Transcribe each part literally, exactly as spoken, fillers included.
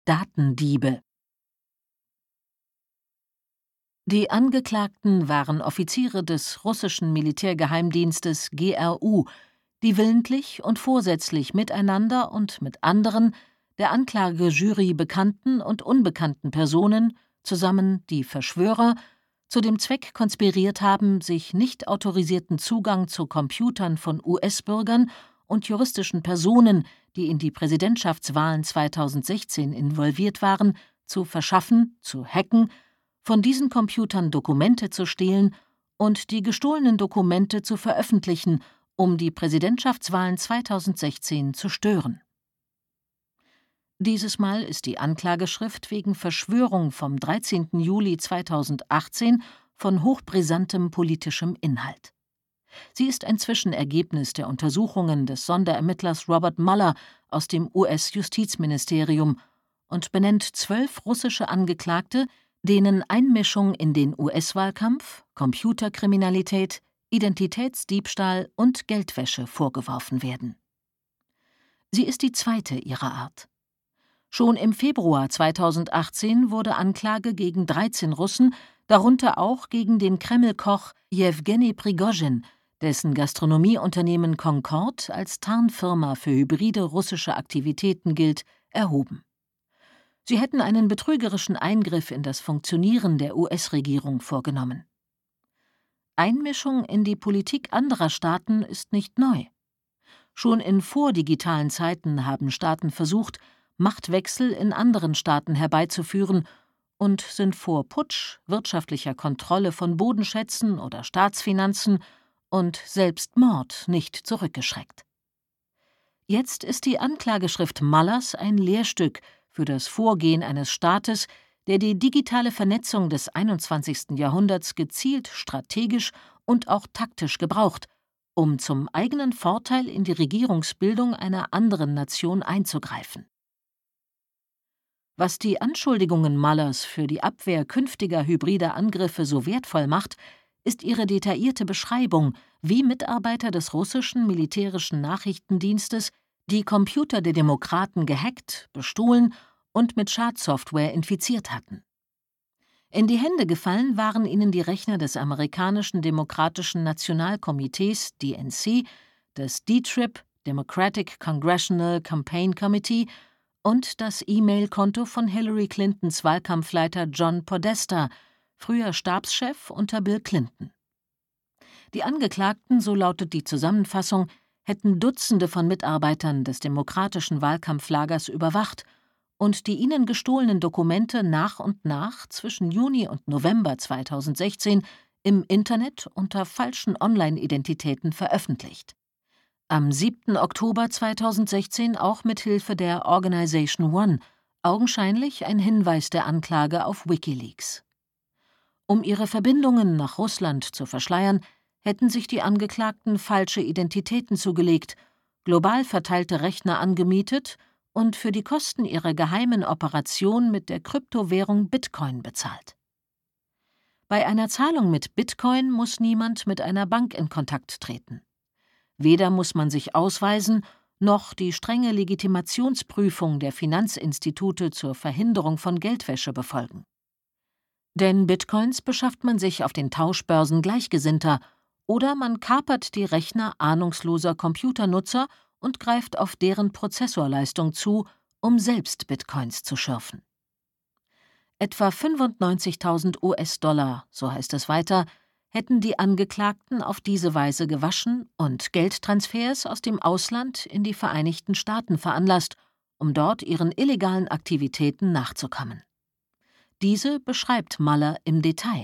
Datendiebe. Die Angeklagten waren Offiziere des russischen Militärgeheimdienstes G R U, die willentlich und vorsätzlich miteinander und mit anderen, der Anklagejury bekannten und unbekannten Personen, zusammen die Verschwörer, zu dem Zweck konspiriert haben, sich nicht autorisierten Zugang zu Computern von U S-Bürgern und juristischen Personen, die in die Präsidentschaftswahlen zweitausendsechzehn involviert waren, zu verschaffen, zu hacken, von diesen Computern Dokumente zu stehlen und die gestohlenen Dokumente zu veröffentlichen, um die Präsidentschaftswahlen zweitausendsechzehn zu stören. Dieses Mal ist die Anklageschrift wegen Verschwörung vom dreizehnten Juli zweitausendachtzehn von hochbrisantem politischem Inhalt. Sie ist ein Zwischenergebnis der Untersuchungen des Sonderermittlers Robert Mueller aus dem U S-Justizministerium und benennt zwölf russische Angeklagte, denen Einmischung in den U S-Wahlkampf, Computerkriminalität, Identitätsdiebstahl und Geldwäsche vorgeworfen werden. Sie ist die zweite ihrer Art. Schon im Februar zweitausendachtzehn wurde Anklage gegen dreizehn Russen, darunter auch gegen den Kreml-Koch Jewgeni Prigozhin, dessen Gastronomieunternehmen Concorde als Tarnfirma für hybride russische Aktivitäten gilt, erhoben. Sie hätten einen betrügerischen Eingriff in das Funktionieren der U S-Regierung vorgenommen. Einmischung in die Politik anderer Staaten ist nicht neu. Schon in vordigitalen Zeiten haben Staaten versucht, Machtwechsel in anderen Staaten herbeizuführen und sind vor Putsch, wirtschaftlicher Kontrolle von Bodenschätzen oder Staatsfinanzen und selbst Mord nicht zurückgeschreckt. Jetzt ist die Anklageschrift Muellers ein Lehrstück für das Vorgehen eines Staates, der die digitale Vernetzung des einundzwanzigsten Jahrhunderts gezielt strategisch und auch taktisch gebraucht, um zum eigenen Vorteil in die Regierungsbildung einer anderen Nation einzugreifen. Was die Anschuldigungen Muellers für die Abwehr künftiger hybrider Angriffe so wertvoll macht, ist ihre detaillierte Beschreibung, wie Mitarbeiter des russischen militärischen Nachrichtendienstes die Computer der Demokraten gehackt, bestohlen und mit Schadsoftware infiziert hatten. In die Hände gefallen waren ihnen die Rechner des amerikanischen Demokratischen Nationalkomitees D N C, des D T R I P, Democratic Congressional Campaign Committee, und das E-Mail-Konto von Hillary Clintons Wahlkampfleiter John Podesta, früher Stabschef unter Bill Clinton. Die Angeklagten, so lautet die Zusammenfassung, hätten Dutzende von Mitarbeitern des demokratischen Wahlkampflagers überwacht und die ihnen gestohlenen Dokumente nach und nach zwischen Juni und November zweitausendsechzehn im Internet unter falschen Online-Identitäten veröffentlicht. Am siebten Oktober zweitausendsechzehn auch mit Hilfe der Organization One, augenscheinlich ein Hinweis der Anklage auf WikiLeaks. Um ihre Verbindungen nach Russland zu verschleiern, hätten sich die Angeklagten falsche Identitäten zugelegt, global verteilte Rechner angemietet und für die Kosten ihrer geheimen Operation mit der Kryptowährung Bitcoin bezahlt. Bei einer Zahlung mit Bitcoin muss niemand mit einer Bank in Kontakt treten. Weder muss man sich ausweisen, noch die strenge Legitimationsprüfung der Finanzinstitute zur Verhinderung von Geldwäsche befolgen. Denn Bitcoins beschafft man sich auf den Tauschbörsen Gleichgesinnter oder man kapert die Rechner ahnungsloser Computernutzer und greift auf deren Prozessorleistung zu, um selbst Bitcoins zu schürfen. Etwa fünfundneunzigtausend U S-Dollar, so heißt es weiter, hätten die Angeklagten auf diese Weise gewaschen und Geldtransfers aus dem Ausland in die Vereinigten Staaten veranlasst, um dort ihren illegalen Aktivitäten nachzukommen. Diese beschreibt Mueller im Detail.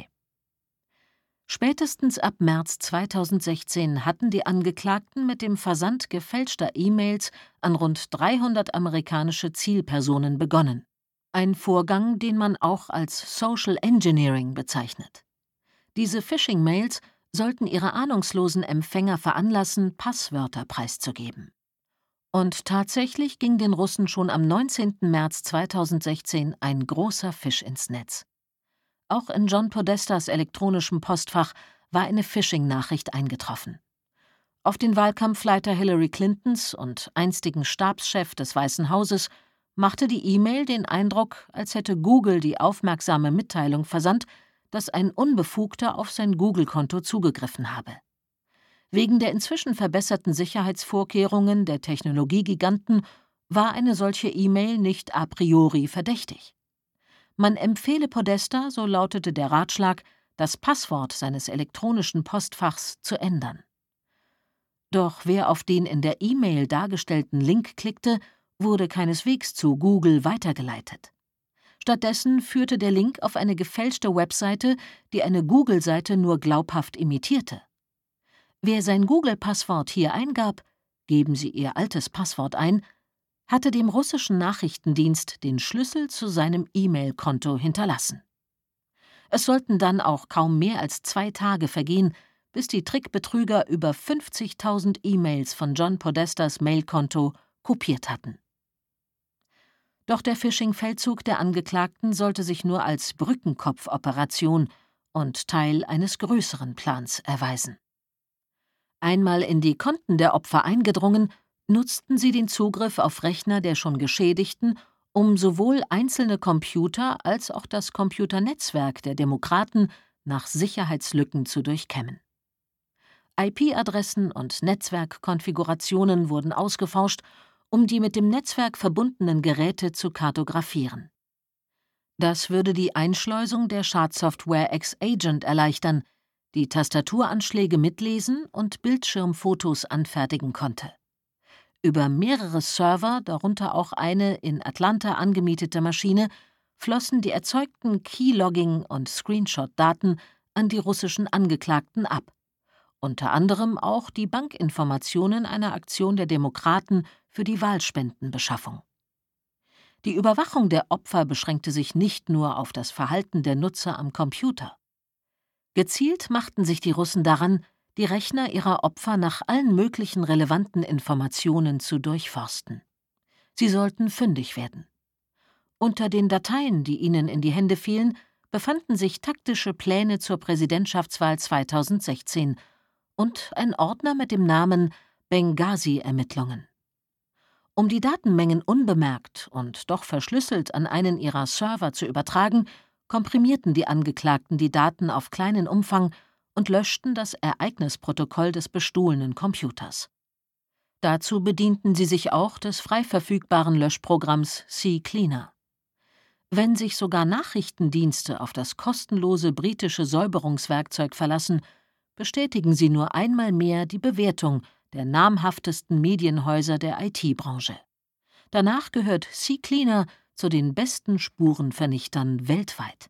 Spätestens ab März zweitausendsechzehn hatten die Angeklagten mit dem Versand gefälschter E-Mails an rund dreihundert amerikanische Zielpersonen begonnen. Ein Vorgang, den man auch als Social Engineering bezeichnet. Diese Phishing-Mails sollten ihre ahnungslosen Empfänger veranlassen, Passwörter preiszugeben. Und tatsächlich ging den Russen schon am neunzehnten März zweitausendsechzehn ein großer Fisch ins Netz. Auch in John Podestas elektronischem Postfach war eine Phishing-Nachricht eingetroffen. Auf den Wahlkampfleiter Hillary Clintons und einstigen Stabschef des Weißen Hauses, machte die E-Mail den Eindruck, als hätte Google die aufmerksame Mitteilung versandt, dass ein Unbefugter auf sein Google-Konto zugegriffen habe. Wegen der inzwischen verbesserten Sicherheitsvorkehrungen der Technologiegiganten war eine solche E-Mail nicht a priori verdächtig. Man empfehle Podesta, so lautete der Ratschlag, das Passwort seines elektronischen Postfachs zu ändern. Doch wer auf den in der E-Mail dargestellten Link klickte, wurde keineswegs zu Google weitergeleitet. Stattdessen führte der Link auf eine gefälschte Webseite, die eine Google-Seite nur glaubhaft imitierte. Wer sein Google-Passwort hier eingab, geben Sie Ihr altes Passwort ein, hatte dem russischen Nachrichtendienst den Schlüssel zu seinem E-Mail-Konto hinterlassen. Es sollten dann auch kaum mehr als zwei Tage vergehen, bis die Trickbetrüger über fünfzigtausend E-Mails von John Podestas Mailkonto kopiert hatten. Doch der Phishing-Feldzug der Angeklagten sollte sich nur als Brückenkopfoperation und Teil eines größeren Plans erweisen. Einmal in die Konten der Opfer eingedrungen, nutzten sie den Zugriff auf Rechner der schon Geschädigten, um sowohl einzelne Computer als auch das Computernetzwerk der Demokraten nach Sicherheitslücken zu durchkämmen. I P-Adressen und Netzwerkkonfigurationen wurden ausgeforscht, um die mit dem Netzwerk verbundenen Geräte zu kartografieren. Das würde die Einschleusung der Schadsoftware X-Agent erleichtern, die Tastaturanschläge mitlesen und Bildschirmfotos anfertigen konnte. Über mehrere Server, darunter auch eine in Atlanta angemietete Maschine, flossen die erzeugten Keylogging- und Screenshot-Daten an die russischen Angeklagten ab. Unter anderem auch die Bankinformationen einer Aktion der Demokraten für die Wahlspendenbeschaffung. Die Überwachung der Opfer beschränkte sich nicht nur auf das Verhalten der Nutzer am Computer. Gezielt machten sich die Russen daran, die Rechner ihrer Opfer nach allen möglichen relevanten Informationen zu durchforsten. Sie sollten fündig werden. Unter den Dateien, die ihnen in die Hände fielen, befanden sich taktische Pläne zur Präsidentschaftswahl zweitausendsechzehn und ein Ordner mit dem Namen Benghazi-Ermittlungen. Um die Datenmengen unbemerkt und doch verschlüsselt an einen ihrer Server zu übertragen, komprimierten die Angeklagten die Daten auf kleinen Umfang und löschten das Ereignisprotokoll des bestohlenen Computers. Dazu bedienten sie sich auch des frei verfügbaren Löschprogramms CCleaner. Wenn sich sogar Nachrichtendienste auf das kostenlose britische Säuberungswerkzeug verlassen, bestätigen sie nur einmal mehr die Bewertung der namhaftesten Medienhäuser der I T-Branche. Danach gehört CCleaner zu den besten Spurenvernichtern weltweit.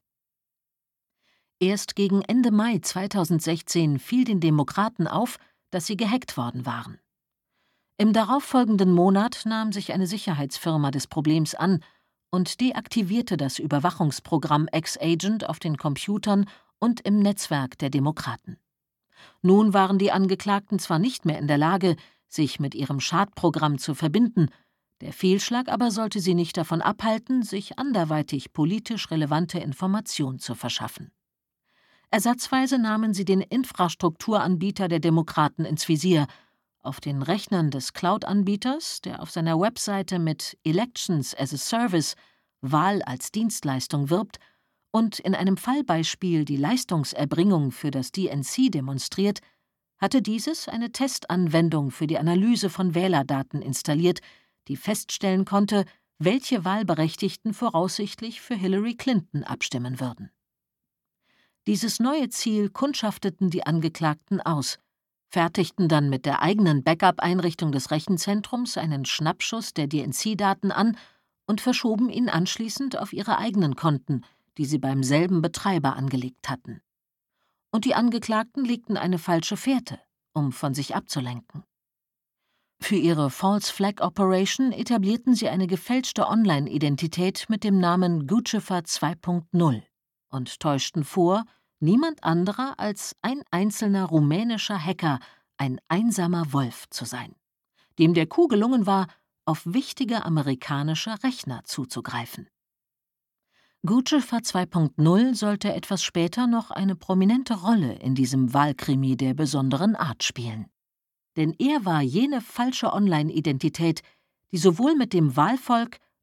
Erst gegen Ende Mai zweitausendsechzehn fiel den Demokraten auf, dass sie gehackt worden waren. Im darauffolgenden Monat nahm sich eine Sicherheitsfirma des Problems an und deaktivierte das Überwachungsprogramm X-Agent auf den Computern und im Netzwerk der Demokraten. Nun waren die Angeklagten zwar nicht mehr in der Lage, sich mit ihrem Schadprogramm zu verbinden, der Fehlschlag aber sollte sie nicht davon abhalten, sich anderweitig politisch relevante Informationen zu verschaffen. Ersatzweise nahmen sie den Infrastrukturanbieter der Demokraten ins Visier. Auf den Rechnern des Cloud-Anbieters, der auf seiner Webseite mit Elections as a Service, Wahl als Dienstleistung wirbt, und in einem Fallbeispiel die Leistungserbringung für das D N C demonstriert, hatte dieses eine Testanwendung für die Analyse von Wählerdaten installiert, die feststellen konnte, welche Wahlberechtigten voraussichtlich für Hillary Clinton abstimmen würden. Dieses neue Ziel kundschafteten die Angeklagten aus, fertigten dann mit der eigenen Backup-Einrichtung des Rechenzentrums einen Schnappschuss der D N C-Daten an und verschoben ihn anschließend auf ihre eigenen Konten, die sie beim selben Betreiber angelegt hatten. Und die Angeklagten legten eine falsche Fährte, um von sich abzulenken. Für ihre False Flag Operation etablierten sie eine gefälschte Online-Identität mit dem Namen Guccifer zwei Punkt null und täuschten vor, niemand anderer als ein einzelner rumänischer Hacker, ein einsamer Wolf zu sein, dem der Coup gelungen war, auf wichtige amerikanische Rechner zuzugreifen. Guccifer zwei Punkt null sollte etwas später noch eine prominente Rolle in diesem Wahlkrimi der besonderen Art spielen. Denn er war jene falsche Online-Identität, die sowohl mit dem Wahlvolk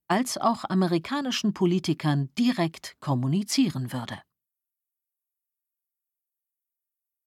als auch amerikanischen Politikern direkt kommunizieren würde.